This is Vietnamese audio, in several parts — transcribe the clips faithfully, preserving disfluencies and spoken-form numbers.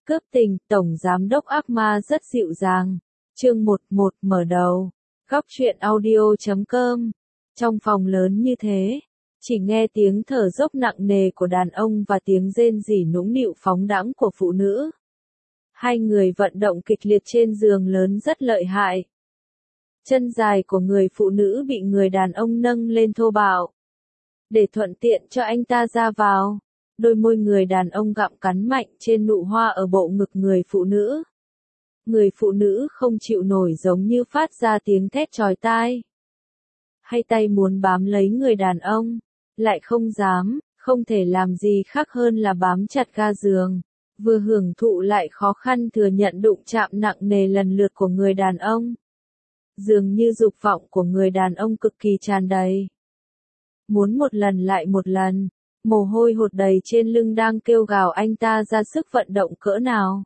Cướp tình, Tổng Giám đốc ác ma rất dịu dàng. Chương một một mở đầu. Góc truyện audio chấm com. Trong phòng lớn như thế, chỉ nghe tiếng thở dốc nặng nề của đàn ông và tiếng rên rỉ nũng nịu phóng đãng của phụ nữ. Hai người vận động kịch liệt trên giường lớn rất lợi hại. Chân dài của người phụ nữ bị người đàn ông nâng lên thô bạo. Để thuận tiện cho anh ta ra vào, đôi môi người đàn ông gặm cắn mạnh trên nụ hoa ở bộ ngực người phụ nữ. Người phụ nữ không chịu nổi giống như phát ra tiếng thét chói tai. Hai tay muốn bám lấy người đàn ông, lại không dám, không thể làm gì khác hơn là bám chặt ga giường, vừa hưởng thụ lại khó khăn thừa nhận đụng chạm nặng nề lần lượt của người đàn ông. Dường như dục vọng của người đàn ông cực kỳ tràn đầy. Muốn một lần lại một lần, mồ hôi hột đầy trên lưng đang kêu gào anh ta ra sức vận động cỡ nào.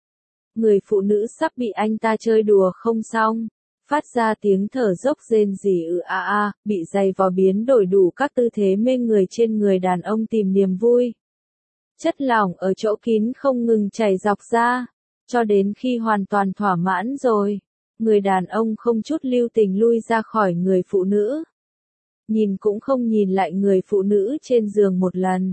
Người phụ nữ sắp bị anh ta chơi đùa không xong, phát ra tiếng thở dốc rên rỉ ư a a, bị giày vò biến đổi đủ các tư thế mê người trên người đàn ông tìm niềm vui. Chất lỏng ở chỗ kín không ngừng chảy dọc ra, cho đến khi hoàn toàn thỏa mãn rồi, người đàn ông không chút lưu tình lui ra khỏi người phụ nữ. Nhìn cũng không nhìn lại người phụ nữ trên giường một lần.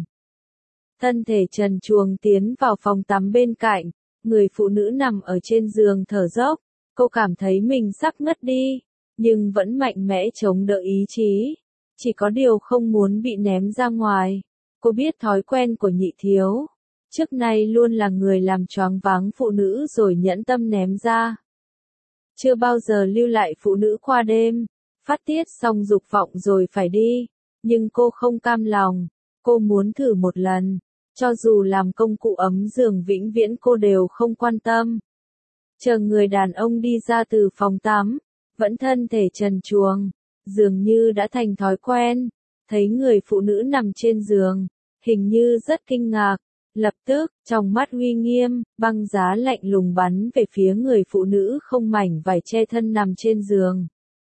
Thân thể trần truồng tiến vào phòng tắm bên cạnh, người phụ nữ nằm ở trên giường thở dốc, cô cảm thấy mình sắp ngất đi, nhưng vẫn mạnh mẽ chống đỡ ý chí, chỉ có điều không muốn bị ném ra ngoài. Cô biết thói quen của nhị thiếu, trước nay luôn là người làm choáng váng phụ nữ rồi nhẫn tâm ném ra. Chưa bao giờ lưu lại phụ nữ qua đêm. Phát tiết xong dục vọng rồi phải đi, nhưng cô không cam lòng, cô muốn thử một lần, cho dù làm công cụ ấm giường vĩnh viễn cô đều không quan tâm. Chờ người đàn ông đi ra từ phòng tắm, vẫn thân thể trần truồng, dường như đã thành thói quen, thấy người phụ nữ nằm trên giường, hình như rất kinh ngạc, lập tức, trong mắt uy nghiêm, băng giá lạnh lùng bắn về phía người phụ nữ không mảnh vải che thân nằm trên giường.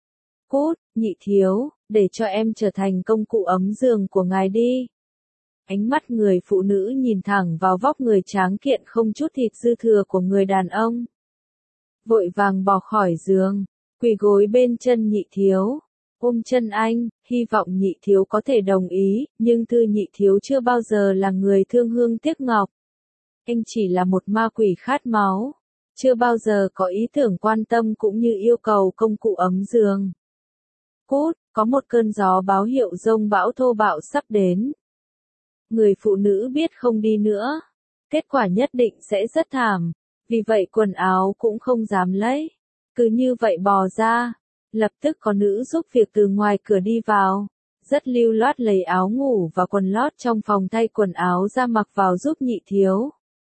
Cút, nhị thiếu, để cho em trở thành công cụ ấm giường của ngài đi. Ánh mắt người phụ nữ nhìn thẳng vào vóc người tráng kiện không chút thịt dư thừa của người đàn ông. Vội vàng bò khỏi giường, quỳ gối bên chân nhị thiếu, ôm chân anh, hy vọng nhị thiếu có thể đồng ý, nhưng thư nhị thiếu chưa bao giờ là người thương hương tiếc ngọc. Anh chỉ là một ma quỷ khát máu, chưa bao giờ có ý tưởng quan tâm cũng như yêu cầu công cụ ấm giường. Cút, có một cơn gió báo hiệu dông bão thô bạo sắp đến. Người phụ nữ biết không đi nữa, kết quả nhất định sẽ rất thảm, vì vậy quần áo cũng không dám lấy, cứ như vậy bò ra. Lập tức có nữ giúp việc từ ngoài cửa đi vào, rất lưu loát lấy áo ngủ và quần lót trong phòng thay quần áo ra mặc vào giúp nhị thiếu.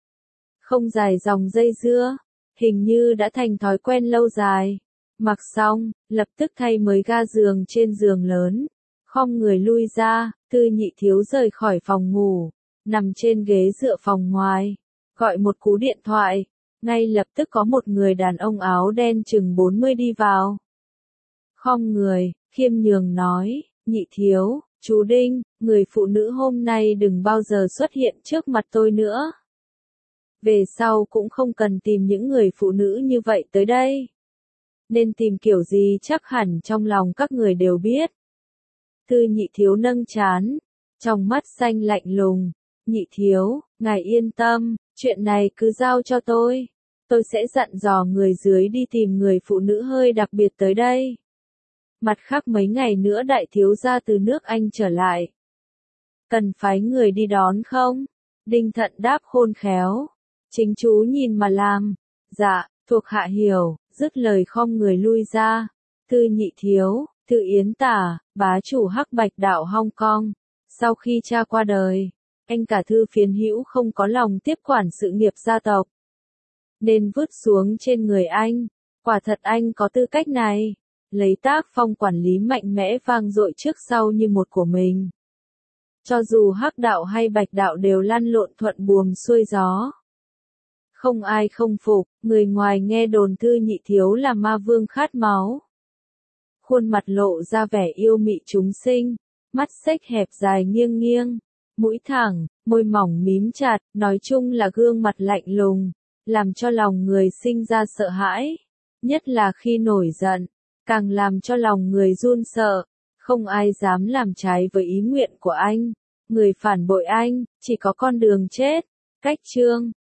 Không dài dòng dây dưa, hình như đã thành thói quen lâu dài. Mặc xong, lập tức thay mới ga giường trên giường lớn, khom người lui ra, Thư nhị thiếu rời khỏi phòng ngủ, nằm trên ghế dựa phòng ngoài, gọi một cú điện thoại, ngay lập tức có một người đàn ông áo đen chừng bốn mươi đi vào. Khom người, khiêm nhường nói, nhị thiếu, chú Đinh, người phụ nữ hôm nay đừng bao giờ xuất hiện trước mặt tôi nữa. Về sau cũng không cần tìm những người phụ nữ như vậy tới đây. Nên tìm kiểu gì chắc hẳn trong lòng các người đều biết. Thư nhị thiếu nâng trán, trong mắt xanh lạnh lùng, nhị thiếu, ngài yên tâm, chuyện này cứ giao cho tôi. Tôi sẽ dặn dò người dưới đi tìm người phụ nữ hơi đặc biệt tới đây. Mặt khác mấy ngày nữa đại thiếu gia từ nước Anh trở lại. Cần phái người đi đón không? Đinh Thận đáp khôn khéo. Chính chú nhìn mà làm. Dạ, thuộc hạ hiểu. Dứt lời khom người lui ra. Thư nhị thiếu, Thư Yến Tả, bá chủ Hắc Bạch đạo Hong Kong. Sau khi cha qua đời, anh cả Thư Phiến Hữu không có lòng tiếp quản sự nghiệp gia tộc, nên vứt xuống trên người anh. Quả thật anh có tư cách này, lấy tác phong quản lý mạnh mẽ vang dội trước sau như một của mình. Cho dù Hắc đạo hay Bạch đạo đều lăn lộn thuận buồm xuôi gió. Không ai không phục, người ngoài nghe đồn Thư nhị thiếu là ma vương khát máu. Khuôn mặt lộ ra vẻ yêu mị chúng sinh, mắt xếch hẹp dài nghiêng nghiêng, mũi thẳng, môi mỏng mím chặt, nói chung là gương mặt lạnh lùng, làm cho lòng người sinh ra sợ hãi, nhất là khi nổi giận, càng làm cho lòng người run sợ, không ai dám làm trái với ý nguyện của anh, người phản bội anh, chỉ có con đường chết. Cách chương